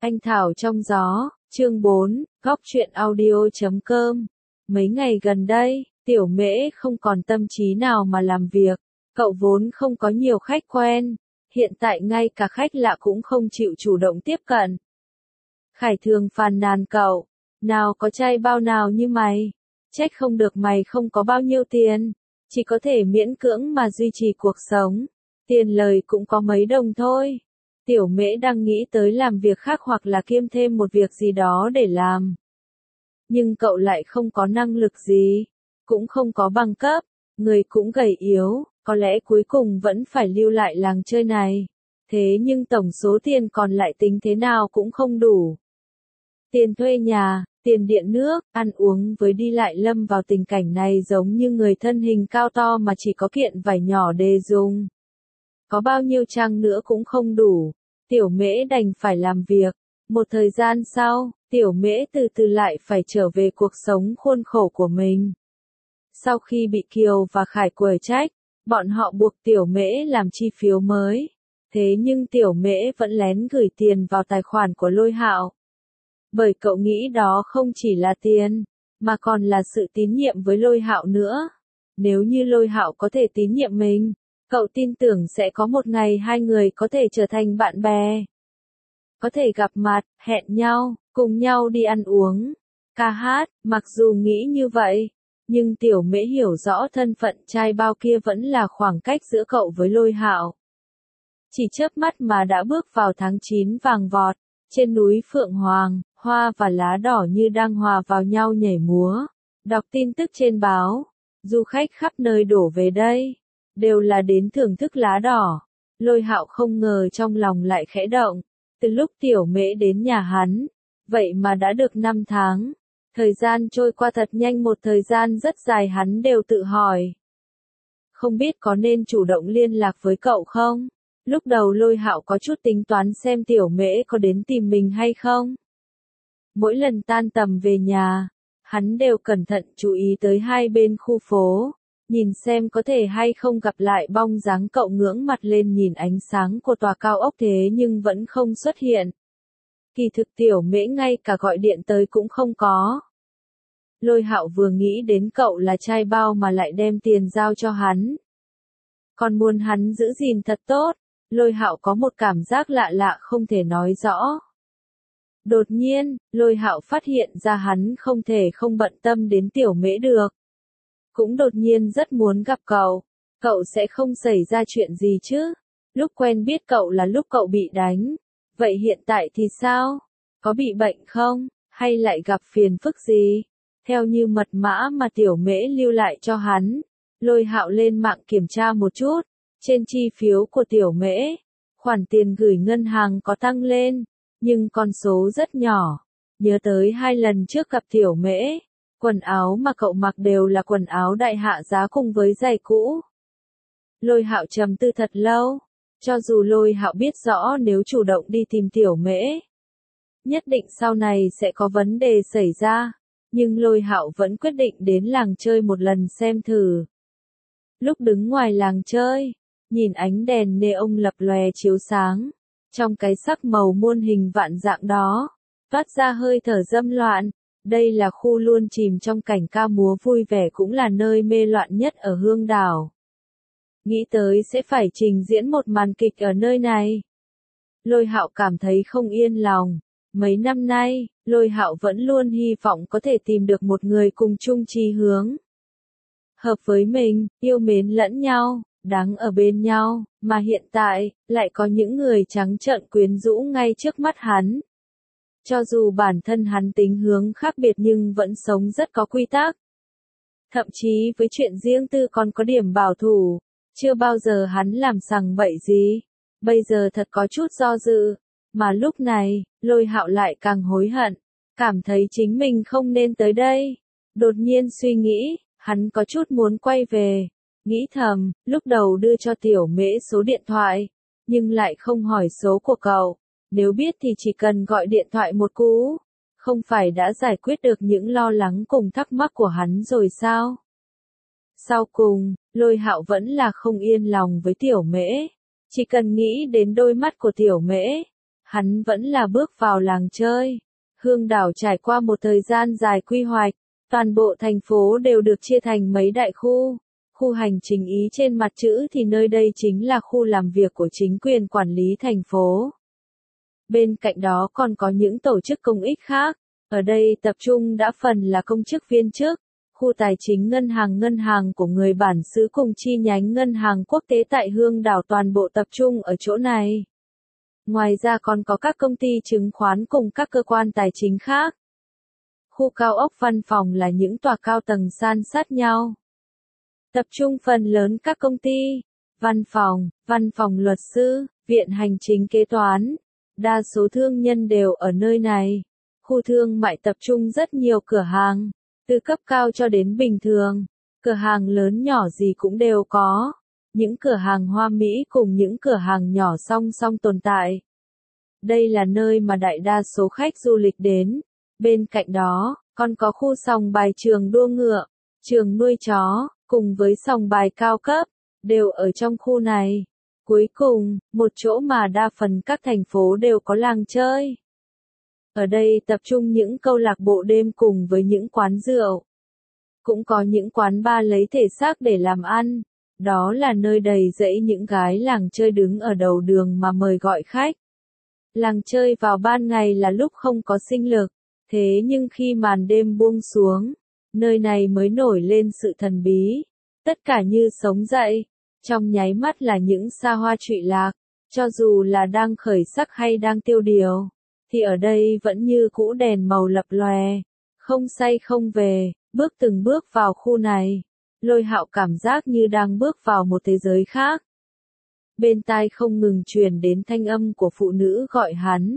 Anh Thảo trong gió, chương 4, góc truyện audio.com. Mấy ngày gần đây, Tiểu Mễ không còn tâm trí nào mà làm việc, cậu vốn không có nhiều khách quen, hiện tại ngay cả khách lạ cũng không chịu chủ động tiếp cận. Khải thường phàn nàn cậu, nào có trai bao nào như mày, trách không được mày không có bao nhiêu tiền, chỉ có thể miễn cưỡng mà duy trì cuộc sống, tiền lời cũng có mấy đồng thôi. Tiểu Mễ đang nghĩ tới làm việc khác hoặc là kiêm thêm một việc gì đó để làm. Nhưng cậu lại không có năng lực gì, cũng không có bằng cấp, người cũng gầy yếu, có lẽ cuối cùng vẫn phải lưu lại làng chơi này. Thế nhưng tổng số tiền còn lại tính thế nào cũng không đủ. Tiền thuê nhà, tiền điện nước, ăn uống với đi lại lâm vào tình cảnh này giống như người thân hình cao to mà chỉ có kiện vải nhỏ để dùng. Có bao nhiêu chăng nữa cũng không đủ, Tiểu Mễ đành phải làm việc. Một thời gian sau, Tiểu Mễ từ từ lại phải trở về cuộc sống khuôn khổ của mình. Sau khi bị Kiều và Khải quở trách, bọn họ buộc Tiểu Mễ làm chi phiếu mới. Thế nhưng Tiểu Mễ vẫn lén gửi tiền vào tài khoản của Lôi Hạo. Bởi cậu nghĩ đó không chỉ là tiền, mà còn là sự tín nhiệm với Lôi Hạo nữa. Nếu như Lôi Hạo có thể tín nhiệm mình, cậu tin tưởng sẽ có một ngày hai người có thể trở thành bạn bè. Có thể gặp mặt, hẹn nhau, cùng nhau đi ăn uống, ca hát, mặc dù nghĩ như vậy, nhưng Tiểu Mễ hiểu rõ thân phận trai bao kia vẫn là khoảng cách giữa cậu với Lôi Hạo. Chỉ chớp mắt mà đã bước vào tháng 9 vàng vọt, trên núi Phượng Hoàng, hoa và lá đỏ như đang hòa vào nhau nhảy múa. Đọc tin tức trên báo, du khách khắp nơi đổ về đây, đều là đến thưởng thức lá đỏ. Lôi Hạo không ngờ trong lòng lại khẽ động, từ lúc Tiểu Mễ đến nhà hắn, vậy mà đã được 5 tháng. Thời gian trôi qua thật nhanh, một thời gian rất dài hắn đều tự hỏi. Không biết có nên chủ động liên lạc với cậu không? Lúc đầu Lôi Hạo có chút tính toán xem Tiểu Mễ có đến tìm mình hay không. Mỗi lần tan tầm về nhà, hắn đều cẩn thận chú ý tới hai bên khu phố, nhìn xem có thể hay không gặp lại bóng dáng cậu. Ngưỡng mặt lên nhìn ánh sáng của tòa cao ốc thế nhưng vẫn không xuất hiện. Kỳ thực Tiểu Mễ ngay cả gọi điện tới cũng không có. Lôi Hạo vừa nghĩ đến cậu là trai bao mà lại đem tiền giao cho hắn, còn muốn hắn giữ gìn thật tốt. Lôi Hạo có một cảm giác lạ lạ không thể nói rõ. Đột nhiên, Lôi Hạo phát hiện ra hắn không thể không bận tâm đến Tiểu Mễ được. Cũng đột nhiên rất muốn gặp cậu. Cậu sẽ không xảy ra chuyện gì chứ? Lúc quen biết cậu là lúc cậu bị đánh. Vậy hiện tại thì sao? Có bị bệnh không? Hay lại gặp phiền phức gì? Theo như mật mã mà Tiểu Mễ lưu lại cho hắn, Lôi Hạo lên mạng kiểm tra một chút. Trên chi phiếu của Tiểu Mễ, khoản tiền gửi ngân hàng có tăng lên, nhưng con số rất nhỏ. Nhớ tới 2 lần trước gặp Tiểu Mễ, quần áo mà cậu mặc đều là quần áo đại hạ giá cùng với giày cũ. Lôi Hạo trầm tư thật lâu, cho dù Lôi Hạo biết rõ nếu chủ động đi tìm Tiểu Mễ, nhất định sau này sẽ có vấn đề xảy ra, nhưng Lôi Hạo vẫn quyết định đến làng chơi một lần xem thử. Lúc đứng ngoài làng chơi, nhìn ánh đèn neon lập lòe chiếu sáng, trong cái sắc màu muôn hình vạn dạng đó, toát ra hơi thở dâm loạn. Đây là khu luôn chìm trong cảnh ca múa vui vẻ, cũng là nơi mê loạn nhất ở Hương Đảo. Nghĩ tới sẽ phải trình diễn một màn kịch ở nơi này, Lôi Hạo cảm thấy không yên lòng. Mấy năm nay, Lôi Hạo vẫn luôn hy vọng có thể tìm được một người cùng chung chí hướng, hợp với mình, yêu mến lẫn nhau, đáng ở bên nhau, mà hiện tại, lại có những người trắng trợn quyến rũ ngay trước mắt hắn. Cho dù bản thân hắn tính hướng khác biệt nhưng vẫn sống rất có quy tắc. Thậm chí với chuyện riêng tư còn có điểm bảo thủ, chưa bao giờ hắn làm sằng bậy gì. Bây giờ thật có chút do dự, mà lúc này, Lôi Hạo lại càng hối hận, cảm thấy chính mình không nên tới đây. Đột nhiên suy nghĩ, hắn có chút muốn quay về, nghĩ thầm, lúc đầu đưa cho Tiểu Mễ số điện thoại, nhưng lại không hỏi số của cậu. Nếu biết thì chỉ cần gọi điện thoại một cú, không phải đã giải quyết được những lo lắng cùng thắc mắc của hắn rồi sao? Sau cùng, Lôi Hạo vẫn là không yên lòng với Tiểu Mễ. Chỉ cần nghĩ đến đôi mắt của Tiểu Mễ, hắn vẫn là bước vào làng chơi. Hương đảo trải qua một thời gian dài quy hoạch, toàn bộ thành phố đều được chia thành mấy đại khu. Khu hành chính ý trên mặt chữ thì nơi đây chính là khu làm việc của chính quyền quản lý thành phố. Bên cạnh đó còn có những tổ chức công ích khác. Ở đây tập trung đa phần là công chức viên chức. Khu tài chính ngân hàng của người bản xứ cùng chi nhánh ngân hàng quốc tế tại Hương đảo toàn bộ tập trung ở chỗ này. Ngoài ra còn có các công ty chứng khoán cùng các cơ quan tài chính khác. Khu cao ốc văn phòng là những tòa cao tầng san sát nhau. Tập trung phần lớn các công ty, văn phòng luật sư, viện hành chính kế toán. Đa số thương nhân đều ở nơi này. Khu thương mại tập trung rất nhiều cửa hàng, từ cấp cao cho đến bình thường. Cửa hàng lớn nhỏ gì cũng đều có. Những cửa hàng hoa mỹ cùng những cửa hàng nhỏ song song tồn tại. Đây là nơi mà đại đa số khách du lịch đến. Bên cạnh đó, còn có khu sòng bài trường đua ngựa, trường nuôi chó, cùng với sòng bài cao cấp, đều ở trong khu này. Cuối cùng, một chỗ mà đa phần các thành phố đều có làng chơi. Ở đây tập trung những câu lạc bộ đêm cùng với những quán rượu. Cũng có những quán bar lấy thể xác để làm ăn. Đó là nơi đầy rẫy những gái làng chơi đứng ở đầu đường mà mời gọi khách. Làng chơi vào ban ngày là lúc không có sinh lực. Thế nhưng khi màn đêm buông xuống, nơi này mới nổi lên sự thần bí. Tất cả như sống dậy. Trong nháy mắt là những xa hoa trụy lạc. Cho dù là đang khởi sắc hay đang tiêu điều, thì ở đây vẫn như cũ đèn màu lập lòe. Không say không về, từng bước vào khu này. Lôi Hạo cảm giác như đang bước vào một thế giới khác. Bên tai không ngừng truyền đến thanh âm của phụ nữ gọi hắn.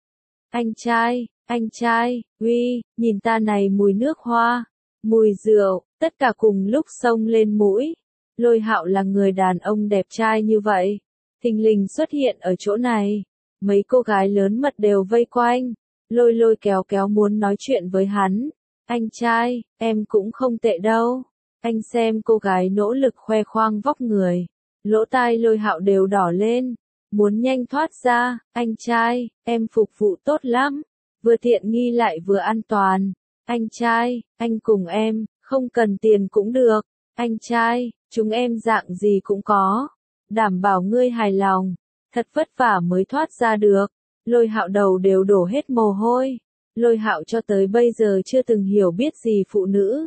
Anh trai, uy, nhìn ta này mùi nước hoa, mùi rượu, tất cả cùng lúc xông lên mũi. Lôi Hạo là người đàn ông đẹp trai như vậy, thình lình xuất hiện ở chỗ này. Mấy cô gái lớn mật đều vây quanh, lôi kéo muốn nói chuyện với hắn. Anh trai, em cũng không tệ đâu. Anh xem cô gái nỗ lực khoe khoang vóc người. Lỗ tai Lôi Hạo đều đỏ lên, muốn nhanh thoát ra. Anh trai, em phục vụ tốt lắm, vừa tiện nghi lại vừa an toàn. Anh trai, anh cùng em, không cần tiền cũng được. Anh trai, chúng em dạng gì cũng có, đảm bảo ngươi hài lòng. Thật vất vả mới thoát ra được. Lôi Hạo đầu đều đổ hết mồ hôi. Lôi Hạo cho tới bây giờ chưa từng hiểu biết gì phụ nữ.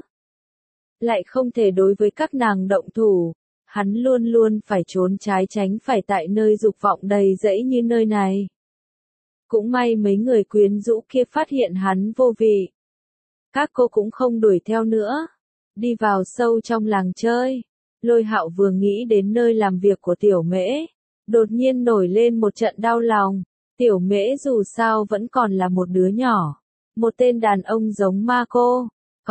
Lại không thể đối với các nàng động thủ. Hắn luôn luôn phải trốn trái tránh phải tại nơi dục vọng đầy rẫy như nơi này. Cũng may mấy người quyến rũ kia phát hiện hắn vô vị. Các cô cũng không đuổi theo nữa. Đi vào sâu trong làng chơi. Lôi Hạo vừa nghĩ đến nơi làm việc của Tiểu Mễ, đột nhiên nổi lên một trận đau lòng. Tiểu Mễ dù sao vẫn còn là một đứa nhỏ. Một tên đàn ông giống ma cô.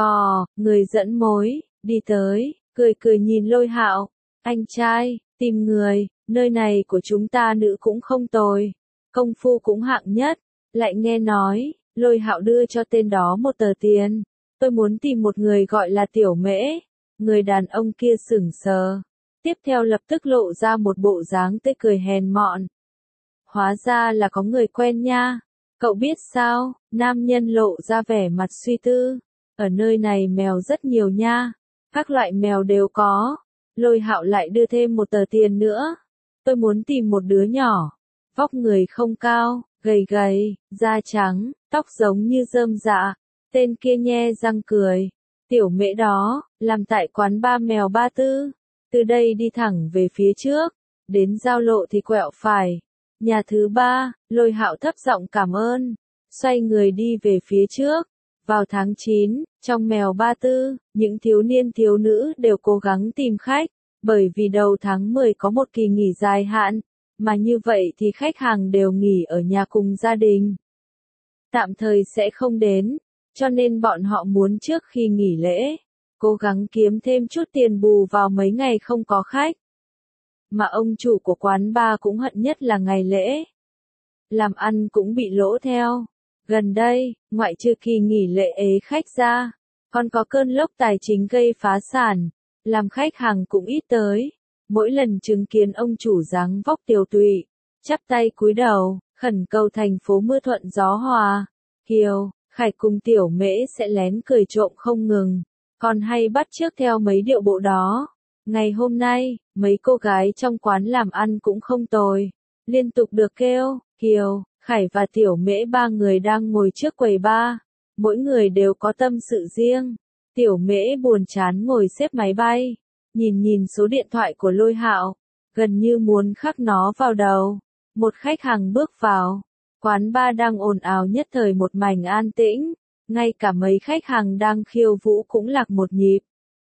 Người dẫn mối, đi tới, cười nhìn Lôi Hạo. Anh trai, tìm người, nơi này của chúng ta nữ cũng không tồi. Công phu cũng hạng nhất. Lại nghe nói, Lôi Hạo đưa cho tên đó một tờ tiền. Tôi muốn tìm một người gọi là Tiểu Mễ. Người đàn ông kia sững sờ. Tiếp theo lập tức lộ ra một bộ dáng tươi cười hèn mọn. Hóa ra là có người quen nha. Cậu biết sao? Nam nhân lộ ra vẻ mặt suy tư. Ở nơi này mèo rất nhiều nha. Các loại mèo đều có. Lôi Hạo lại đưa thêm một tờ tiền nữa. Tôi muốn tìm một đứa nhỏ. Vóc người không cao, gầy, da trắng, tóc giống như rơm rạ. Tên kia nhe răng cười. Tiểu Mễ đó, làm tại quán ba mèo Ba Tư. Từ đây đi thẳng về phía trước. Đến giao lộ thì quẹo phải. Nhà thứ 3, Lôi Hạo thấp giọng cảm ơn. Xoay người đi về phía trước. Vào tháng 9, trong mèo Ba Tư, những thiếu niên thiếu nữ đều cố gắng tìm khách. Bởi vì đầu tháng 10 có một kỳ nghỉ dài hạn. Mà như vậy thì khách hàng đều nghỉ ở nhà cùng gia đình. Tạm thời sẽ không đến. Cho nên bọn họ muốn trước khi nghỉ lễ, cố gắng kiếm thêm chút tiền bù vào mấy ngày không có khách. Mà ông chủ của quán bar cũng hận nhất là ngày lễ. Làm ăn cũng bị lỗ theo. Gần đây, ngoại trừ kỳ nghỉ lễ ế khách ra, còn có cơn lốc tài chính gây phá sản, làm khách hàng cũng ít tới. Mỗi lần chứng kiến ông chủ dáng vóc tiều tụy, chắp tay cúi đầu, khẩn cầu thành phố mưa thuận gió hòa. Kiều, Khải cùng Tiểu Mễ sẽ lén cười trộm không ngừng, còn hay bắt chước theo mấy điệu bộ đó. Ngày hôm nay, mấy cô gái trong quán làm ăn cũng không tồi, liên tục được kêu. Kiều, Khải và Tiểu Mễ ba người đang ngồi trước quầy bar, mỗi người đều có tâm sự riêng. Tiểu Mễ buồn chán ngồi xếp máy bay, nhìn số điện thoại của Lôi Hạo, gần như muốn khắc nó vào đầu. Một khách hàng bước vào, quán bar đang ồn ào nhất thời một mảnh an tĩnh, ngay cả mấy khách hàng đang khiêu vũ cũng lạc một nhịp.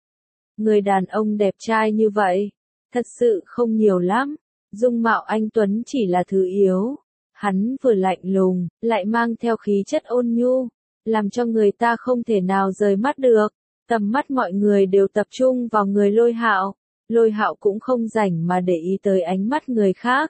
Người đàn ông đẹp trai như vậy, thật sự không nhiều lắm, dung mạo anh Tuấn chỉ là thứ yếu. Hắn vừa lạnh lùng, lại mang theo khí chất ôn nhu, làm cho người ta không thể nào rời mắt được. Tầm mắt mọi người đều tập trung vào người Lôi Hạo. Lôi Hạo cũng không rảnh mà để ý tới ánh mắt người khác.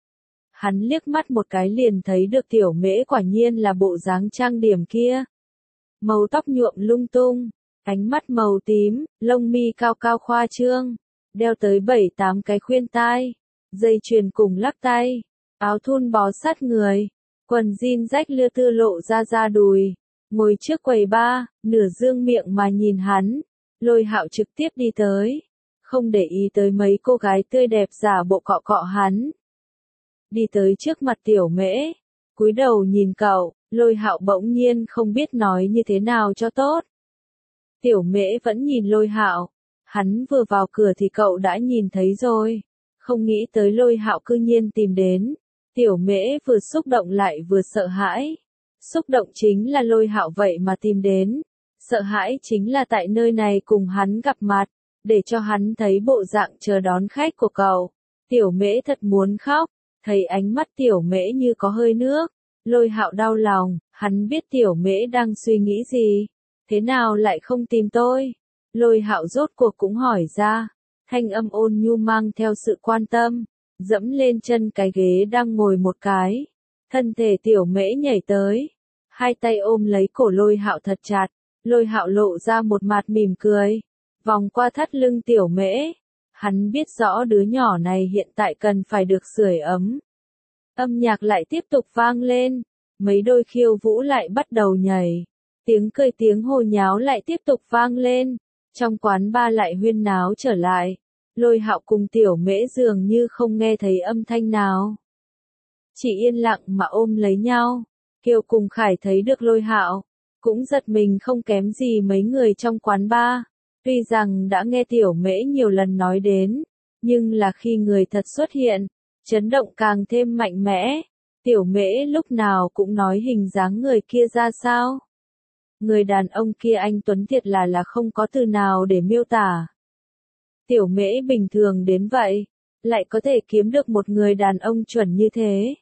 Hắn liếc mắt một cái liền thấy được Tiểu Mễ quả nhiên là bộ dáng trang điểm kia. Màu tóc nhuộm lung tung, ánh mắt màu tím, lông mi cao cao khoa trương, đeo tới 7-8 cái khuyên tai, dây chuyền cùng lắc tay, áo thun bó sát người, quần jean rách lưa tưa lộ ra đùi, ngồi trước quầy bar, nửa dương miệng mà nhìn hắn. Lôi Hạo trực tiếp đi tới, không để ý tới mấy cô gái tươi đẹp giả bộ cọ cọ hắn. Đi tới trước mặt Tiểu Mễ, cúi đầu nhìn cậu. Lôi Hạo bỗng nhiên không biết nói như thế nào cho tốt. Tiểu Mễ vẫn nhìn Lôi Hạo, hắn vừa vào cửa thì cậu đã nhìn thấy rồi, không nghĩ tới Lôi Hạo cư nhiên tìm đến. Tiểu Mễ vừa xúc động lại vừa sợ hãi. Xúc động chính là Lôi Hạo vậy mà tìm đến, sợ hãi chính là tại nơi này cùng hắn gặp mặt, để cho hắn thấy bộ dạng chờ đón khách của cậu. Tiểu Mễ thật muốn khóc, thấy ánh mắt Tiểu Mễ như có hơi nước. Lôi Hạo đau lòng, hắn biết Tiểu Mễ đang suy nghĩ gì, thế nào lại không tìm tôi. Lôi Hạo rốt cuộc cũng hỏi ra, thanh âm ôn nhu mang theo sự quan tâm, dẫm lên chân cái ghế đang ngồi một cái. Thân thể Tiểu Mễ nhảy tới, hai tay ôm lấy cổ Lôi Hạo thật chặt. Lôi Hạo lộ ra một mặt mỉm cười, vòng qua thắt lưng Tiểu Mễ. Hắn biết rõ đứa nhỏ này hiện tại cần phải được sưởi ấm. Âm nhạc lại tiếp tục vang lên, mấy đôi khiêu vũ lại bắt đầu nhảy, tiếng cười tiếng hồ nháo lại tiếp tục vang lên, trong quán bar lại huyên náo trở lại. Lôi Hạo cùng Tiểu Mễ dường như không nghe thấy âm thanh nào, chỉ yên lặng mà ôm lấy nhau. Kiều cùng Khải thấy được Lôi Hạo, cũng giật mình không kém gì mấy người trong quán bar. Tuy rằng đã nghe Tiểu Mễ nhiều lần nói đến, nhưng là khi người thật xuất hiện, chấn động càng thêm mạnh mẽ. Tiểu Mễ lúc nào cũng nói hình dáng người kia ra sao. Người đàn ông kia anh Tuấn thiệt là không có từ nào để miêu tả. Tiểu Mễ bình thường đến vậy, lại có thể kiếm được một người đàn ông chuẩn như thế.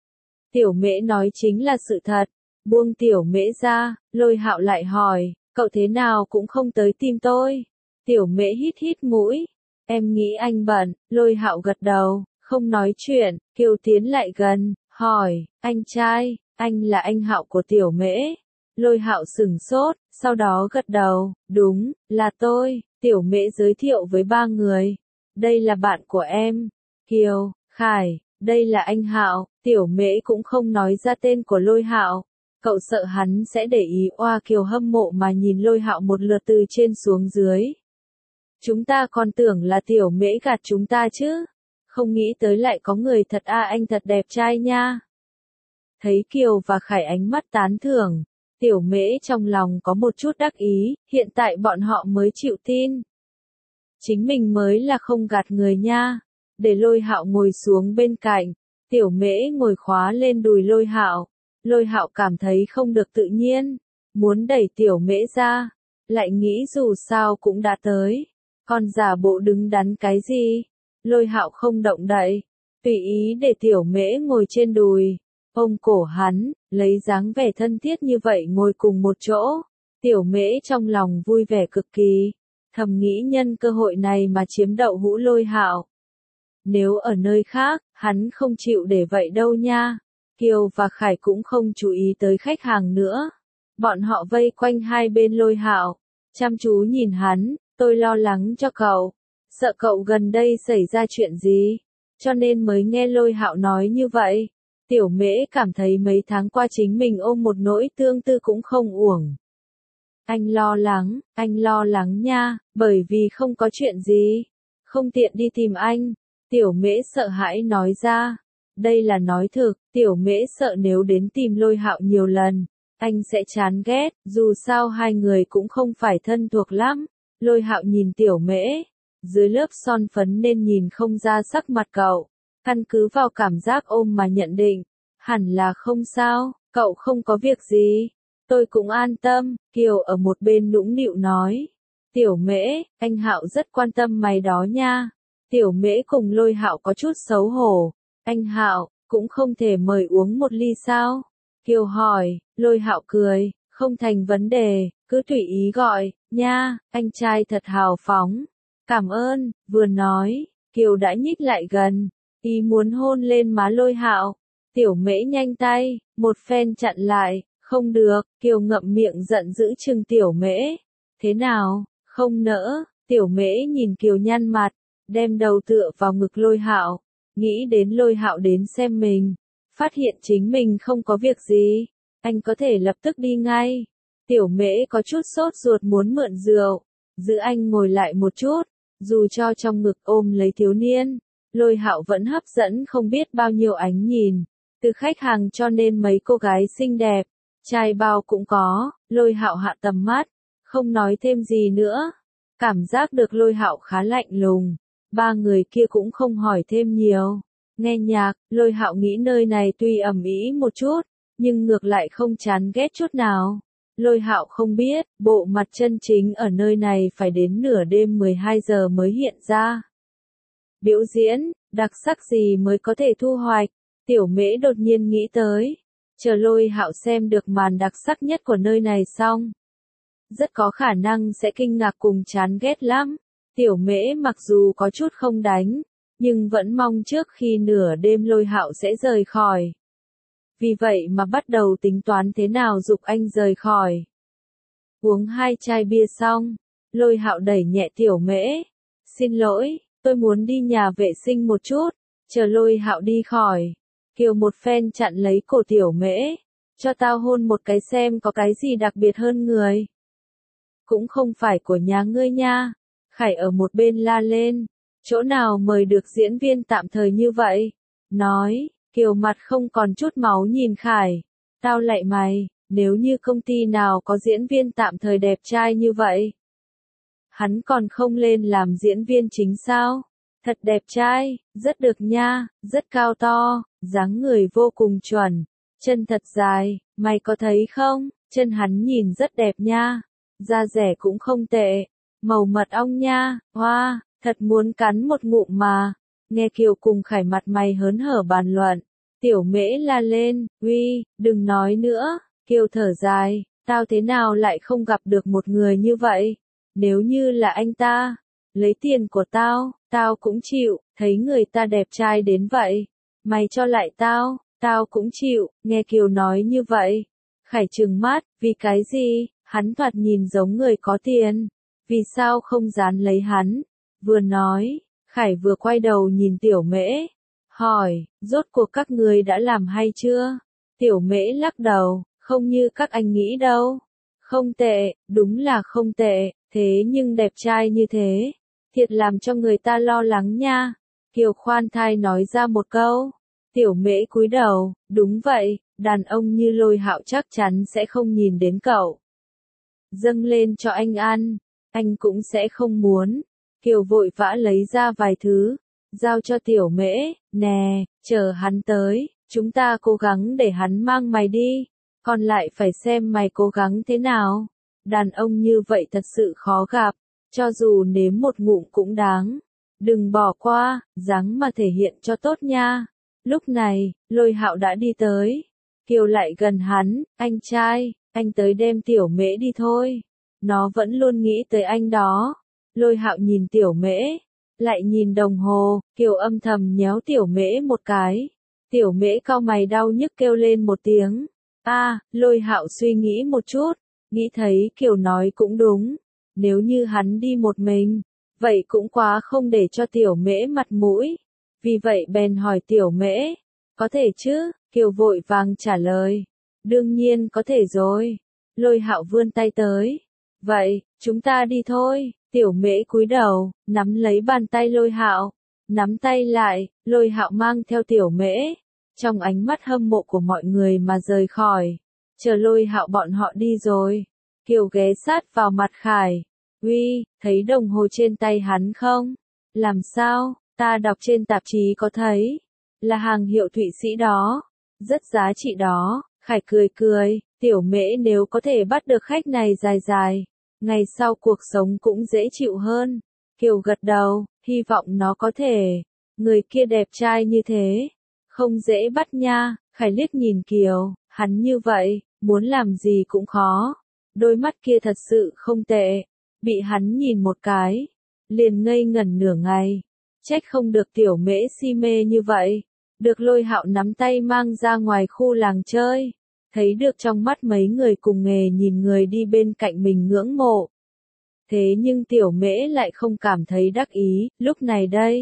Tiểu Mễ nói chính là sự thật. Buông Tiểu Mễ ra, Lôi Hạo lại hỏi, cậu thế nào cũng không tới tìm tôi. Tiểu Mễ hít mũi, em nghĩ anh bận. Lôi Hạo gật đầu, không nói chuyện. Kiều tiến lại gần, hỏi, anh trai, anh là anh Hạo của Tiểu Mễ. Lôi Hạo sửng sốt, sau đó gật đầu, đúng, là tôi. Tiểu Mễ giới thiệu với ba người, đây là bạn của em, Kiều, Khải, đây là anh Hạo. Tiểu Mễ cũng không nói ra tên của Lôi Hạo, cậu sợ hắn sẽ để ý. Oa Kiều hâm mộ mà nhìn Lôi Hạo một lượt từ trên xuống dưới. Chúng ta còn tưởng là Tiểu Mễ gạt chúng ta chứ, không nghĩ tới lại có người thật anh thật đẹp trai nha. Thấy Kiều và Khải ánh mắt tán thưởng, Tiểu Mễ trong lòng có một chút đắc ý, hiện tại bọn họ mới chịu tin. Chính mình mới là không gạt người nha. Để Lôi Hạo ngồi xuống bên cạnh, Tiểu Mễ ngồi khóa lên đùi Lôi Hạo. Lôi Hạo cảm thấy không được tự nhiên, muốn đẩy Tiểu Mễ ra, lại nghĩ dù sao cũng đã tới, còn giả bộ đứng đắn cái gì. Lôi Hạo không động đậy, tùy ý để Tiểu Mễ ngồi trên đùi, ôm cổ hắn, lấy dáng vẻ thân thiết như vậy ngồi cùng một chỗ. Tiểu Mễ trong lòng vui vẻ cực kỳ, thầm nghĩ nhân cơ hội này mà chiếm đậu hũ Lôi Hạo. Nếu ở nơi khác, hắn không chịu để vậy đâu nha. Kiều và Khải cũng không chú ý tới khách hàng nữa. Bọn họ vây quanh hai bên Lôi Hạo, chăm chú nhìn hắn. Tôi lo lắng cho cậu, sợ cậu gần đây xảy ra chuyện gì, cho nên mới nghe Lôi Hạo nói như vậy. Tiểu Mễ cảm thấy mấy tháng qua chính mình ôm một nỗi tương tư cũng không uổng. Anh lo lắng nha, bởi vì không có chuyện gì, không tiện đi tìm anh. Tiểu Mễ sợ hãi nói ra. Đây là nói thực, Tiểu Mễ sợ nếu đến tìm Lôi Hạo nhiều lần, anh sẽ chán ghét, dù sao hai người cũng không phải thân thuộc lắm. Lôi Hạo nhìn Tiểu Mễ, dưới lớp son phấn nên nhìn không ra sắc mặt cậu, căn cứ vào cảm giác ôm mà nhận định, hẳn là không sao, cậu không có việc gì. Tôi cũng an tâm, Kiều ở một bên nũng nịu nói. Tiểu Mễ, anh Hạo rất quan tâm mày đó nha. Tiểu Mễ cùng Lôi Hạo có chút xấu hổ. Anh Hạo, cũng không thể mời uống một ly sao? Kiều hỏi, Lôi Hạo cười, không thành vấn đề, cứ tùy ý gọi, nha, anh trai thật hào phóng. Cảm ơn, vừa nói, Kiều đã nhích lại gần, ý muốn hôn lên má Lôi Hạo. Tiểu Mễ nhanh tay, một phen chặn lại, không được, Kiều ngậm miệng giận dữ trừng Tiểu Mễ. Thế nào, không nỡ, Tiểu Mễ nhìn Kiều nhăn mặt, đem đầu tựa vào ngực Lôi Hạo, nghĩ đến Lôi Hạo đến xem mình, phát hiện chính mình không có việc gì, anh có thể lập tức đi ngay. Tiểu Mễ có chút sốt ruột muốn mượn rượu, giữ anh ngồi lại một chút, dù cho trong ngực ôm lấy thiếu niên, Lôi Hạo vẫn hấp dẫn không biết bao nhiêu ánh nhìn, từ khách hàng cho nên mấy cô gái xinh đẹp, trai bao cũng có. Lôi Hạo hạ tầm mắt, không nói thêm gì nữa, cảm giác được Lôi Hạo khá lạnh lùng, ba người kia cũng không hỏi thêm nhiều. Nghe nhạc, Lôi Hạo nghĩ nơi này tuy ầm ĩ một chút, nhưng ngược lại không chán ghét chút nào. Lôi Hạo không biết, bộ mặt chân chính ở nơi này phải đến nửa đêm 12 giờ mới hiện ra. Biểu diễn, đặc sắc gì mới có thể thu hoạch? Tiểu Mễ đột nhiên nghĩ tới, chờ Lôi Hạo xem được màn đặc sắc nhất của nơi này xong, rất có khả năng sẽ kinh ngạc cùng chán ghét lắm. Tiểu Mễ mặc dù có chút không đánh, nhưng vẫn mong trước khi nửa đêm Lôi Hạo sẽ rời khỏi. Vì vậy mà bắt đầu tính toán thế nào giục anh rời khỏi. Uống 2 chai bia xong, Lôi Hạo đẩy nhẹ Tiểu Mễ. Xin lỗi, tôi muốn đi nhà vệ sinh một chút, chờ Lôi Hạo đi khỏi. Kiều một phen chặn lấy cổ Tiểu Mễ, cho tao hôn một cái xem có cái gì đặc biệt hơn người. Cũng không phải của nhà ngươi nha. Khải ở một bên la lên, chỗ nào mời được diễn viên tạm thời như vậy? Nói, Kiều mặt không còn chút máu nhìn Khải. Tao lạy mày, nếu như công ty nào có diễn viên tạm thời đẹp trai như vậy, hắn còn không lên làm diễn viên chính sao? Thật đẹp trai, rất được nha, rất cao to, dáng người vô cùng chuẩn, chân thật dài, mày có thấy không? Chân hắn nhìn rất đẹp nha, da dẻ cũng không tệ, màu mật ong nha, hoa, thật muốn cắn một ngụm mà. Nghe Kiều cùng Khải mặt mày hớn hở bàn luận, Tiểu Mễ la lên, uy, đừng nói nữa. Kiều thở dài, tao thế nào lại không gặp được một người như vậy? Nếu như là anh ta, lấy tiền của tao, tao cũng chịu, thấy người ta đẹp trai đến vậy. Mày cho lại tao cũng chịu. Nghe Kiều nói như vậy, Khải trừng mắt, vì cái gì? Hắn thoạt nhìn giống người có tiền, vì sao không dán lấy hắn? Vừa nói, Khải vừa quay đầu nhìn Tiểu Mễ, hỏi, rốt cuộc các người đã làm hay chưa? Tiểu Mễ lắc đầu, không như các anh nghĩ đâu. Không tệ, đúng là không tệ, thế nhưng đẹp trai như thế, thiệt làm cho người ta lo lắng nha. Kiều khoan thai nói ra một câu. Tiểu Mễ cúi đầu, đúng vậy, đàn ông như Lôi Hạo chắc chắn sẽ không nhìn đến cậu. Dâng lên cho anh ăn, anh cũng sẽ không muốn. Kiều vội vã lấy ra vài thứ, giao cho Tiểu Mễ, nè, chờ hắn tới, chúng ta cố gắng để hắn mang mày đi, còn lại phải xem mày cố gắng thế nào. Đàn ông như vậy thật sự khó gặp, cho dù nếm một ngụm cũng đáng. Đừng bỏ qua, ráng mà thể hiện cho tốt nha. Lúc này, Lôi Hạo đã đi tới. Kiều lại gần hắn, anh trai, anh tới đem Tiểu Mễ đi thôi. Nó vẫn luôn nghĩ tới anh đó. Lôi Hạo nhìn Tiểu Mễ, lại nhìn đồng hồ, Kiều âm thầm nhéo Tiểu Mễ một cái. Tiểu Mễ cau mày đau nhức kêu lên một tiếng. Lôi Hạo suy nghĩ một chút, nghĩ thấy Kiều nói cũng đúng. Nếu như hắn đi một mình, vậy cũng quá không để cho Tiểu Mễ mặt mũi. Vì vậy bèn hỏi Tiểu Mễ, có thể chứ, Kiều vội vàng trả lời. Đương nhiên có thể rồi. Lôi Hạo vươn tay tới. Vậy, chúng ta đi thôi. Tiểu Mễ cúi đầu, nắm lấy bàn tay Lôi Hạo. Nắm tay lại, Lôi Hạo mang theo Tiểu Mễ. Trong ánh mắt hâm mộ của mọi người mà rời khỏi. Chờ Lôi Hạo bọn họ đi rồi. Kiều ghé sát vào mặt Khải. Uy, thấy đồng hồ trên tay hắn không? Làm sao, ta đọc trên tạp chí có thấy. Là hàng hiệu Thụy Sĩ đó. Rất giá trị đó. Khải cười cười, Tiểu Mễ nếu có thể bắt được khách này dài dài. Ngày sau cuộc sống cũng dễ chịu hơn. Kiều gật đầu, hy vọng nó có thể. Người kia đẹp trai như thế. Không dễ bắt nha. Khải liếc nhìn Kiều, hắn như vậy, muốn làm gì cũng khó. Đôi mắt kia thật sự không tệ. Bị hắn nhìn một cái, liền ngây ngẩn nửa ngày. Trách không được Tiểu Mễ si mê như vậy. Được Lôi Hạo nắm tay mang ra ngoài khu làng chơi. Thấy được trong mắt mấy người cùng nghề nhìn người đi bên cạnh mình ngưỡng mộ. Thế nhưng Tiểu Mễ lại không cảm thấy đắc ý, lúc này đây.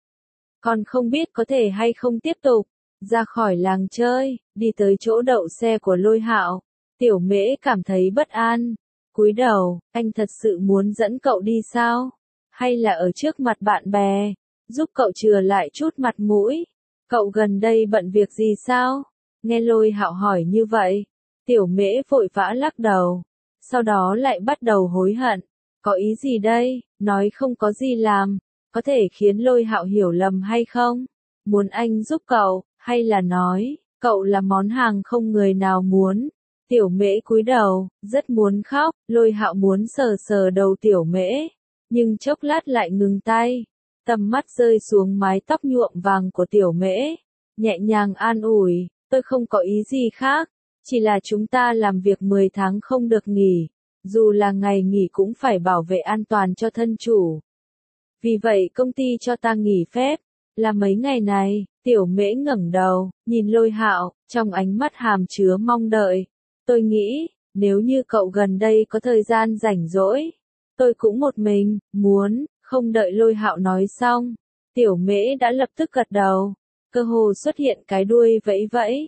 Còn không biết có thể hay không tiếp tục. Ra khỏi làng chơi, đi tới chỗ đậu xe của Lôi Hạo. Tiểu Mễ cảm thấy bất an. Cúi đầu, anh thật sự muốn dẫn cậu đi sao? Hay là ở trước mặt bạn bè, giúp cậu chừa lại chút mặt mũi? Cậu gần đây bận việc gì sao? Nghe Lôi Hạo hỏi như vậy, Tiểu Mễ vội vã lắc đầu. Sau đó lại bắt đầu hối hận. Có ý gì đây? Nói không có gì làm, có thể khiến Lôi Hạo hiểu lầm hay không? Muốn anh giúp cậu, hay là nói, cậu là món hàng không người nào muốn? Tiểu Mễ cúi đầu, rất muốn khóc. Lôi Hạo muốn sờ sờ đầu Tiểu Mễ, nhưng chốc lát lại ngừng tay. Tầm mắt rơi xuống mái tóc nhuộm vàng của Tiểu Mễ, nhẹ nhàng an ủi, tôi không có ý gì khác, chỉ là chúng ta làm việc 10 tháng không được nghỉ, dù là ngày nghỉ cũng phải bảo vệ an toàn cho thân chủ. Vì vậy công ty cho ta nghỉ phép, là mấy ngày này. Tiểu Mễ ngẩng đầu, nhìn Lôi Hạo, trong ánh mắt hàm chứa mong đợi. Tôi nghĩ, nếu như cậu gần đây có thời gian rảnh rỗi, tôi cũng một mình, muốn. Không đợi Lôi Hạo nói xong, Tiểu Mễ đã lập tức gật đầu. Cơ hồ xuất hiện cái đuôi vẫy vẫy.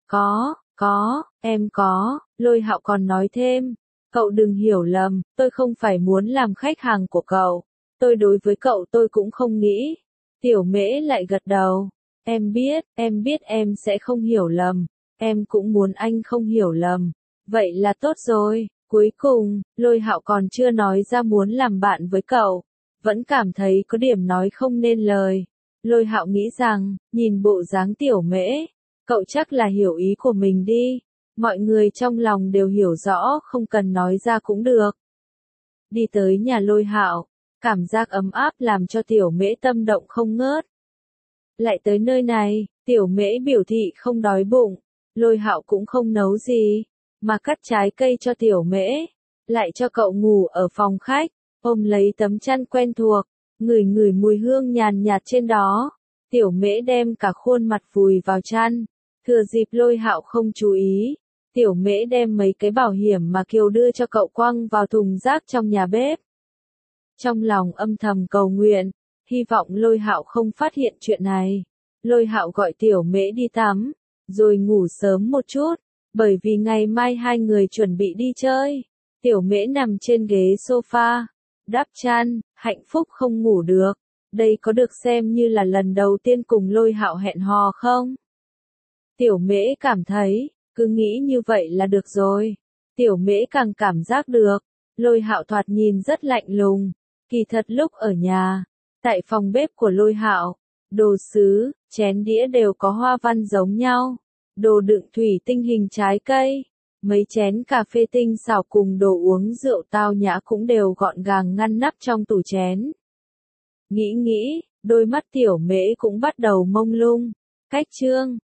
Có, em có. Lôi Hạo còn nói thêm. Cậu đừng hiểu lầm, tôi không phải muốn làm khách hàng của cậu. Tôi đối với cậu tôi cũng không nghĩ. Tiểu Mễ lại gật đầu. Em biết em sẽ không hiểu lầm. Em cũng muốn anh không hiểu lầm. Vậy là tốt rồi. Cuối cùng, Lôi Hạo còn chưa nói ra muốn làm bạn với cậu. Vẫn cảm thấy có điểm nói không nên lời. Lôi Hạo nghĩ rằng, nhìn bộ dáng Tiểu Mễ, cậu chắc là hiểu ý của mình đi. Mọi người trong lòng đều hiểu rõ, không cần nói ra cũng được. Đi tới nhà Lôi Hạo, cảm giác ấm áp làm cho Tiểu Mễ tâm động không ngớt. Lại tới nơi này, Tiểu Mễ biểu thị không đói bụng. Lôi Hạo cũng không nấu gì, mà cắt trái cây cho Tiểu Mễ, lại cho cậu ngủ ở phòng khách, ôm lấy tấm chăn quen thuộc, ngửi ngửi mùi hương nhàn nhạt trên đó. Tiểu Mễ đem cả khuôn mặt vùi vào chăn. Thừa dịp Lôi Hạo không chú ý, Tiểu Mễ đem mấy cái bảo hiểm mà Kiều đưa cho cậu quăng vào thùng rác trong nhà bếp. Trong lòng âm thầm cầu nguyện, hy vọng Lôi Hạo không phát hiện chuyện này. Lôi Hạo gọi Tiểu Mễ đi tắm, rồi ngủ sớm một chút, bởi vì ngày mai hai người chuẩn bị đi chơi. Tiểu Mễ nằm trên ghế sofa, đắp chăn, hạnh phúc không ngủ được. Đây có được xem như là lần đầu tiên cùng Lôi Hạo hẹn hò không? Tiểu Mễ cảm thấy, cứ nghĩ như vậy là được rồi. Tiểu Mễ càng cảm giác được, Lôi Hạo thoạt nhìn rất lạnh lùng. Kỳ thật lúc ở nhà, tại phòng bếp của Lôi Hạo, đồ sứ, chén đĩa đều có hoa văn giống nhau. Đồ đựng thủy tinh hình trái cây, mấy chén cà phê tinh xảo cùng đồ uống rượu tao nhã cũng đều gọn gàng ngăn nắp trong tủ chén. Nghĩ, đôi mắt Tiểu Mễ cũng bắt đầu mông lung. Cách chương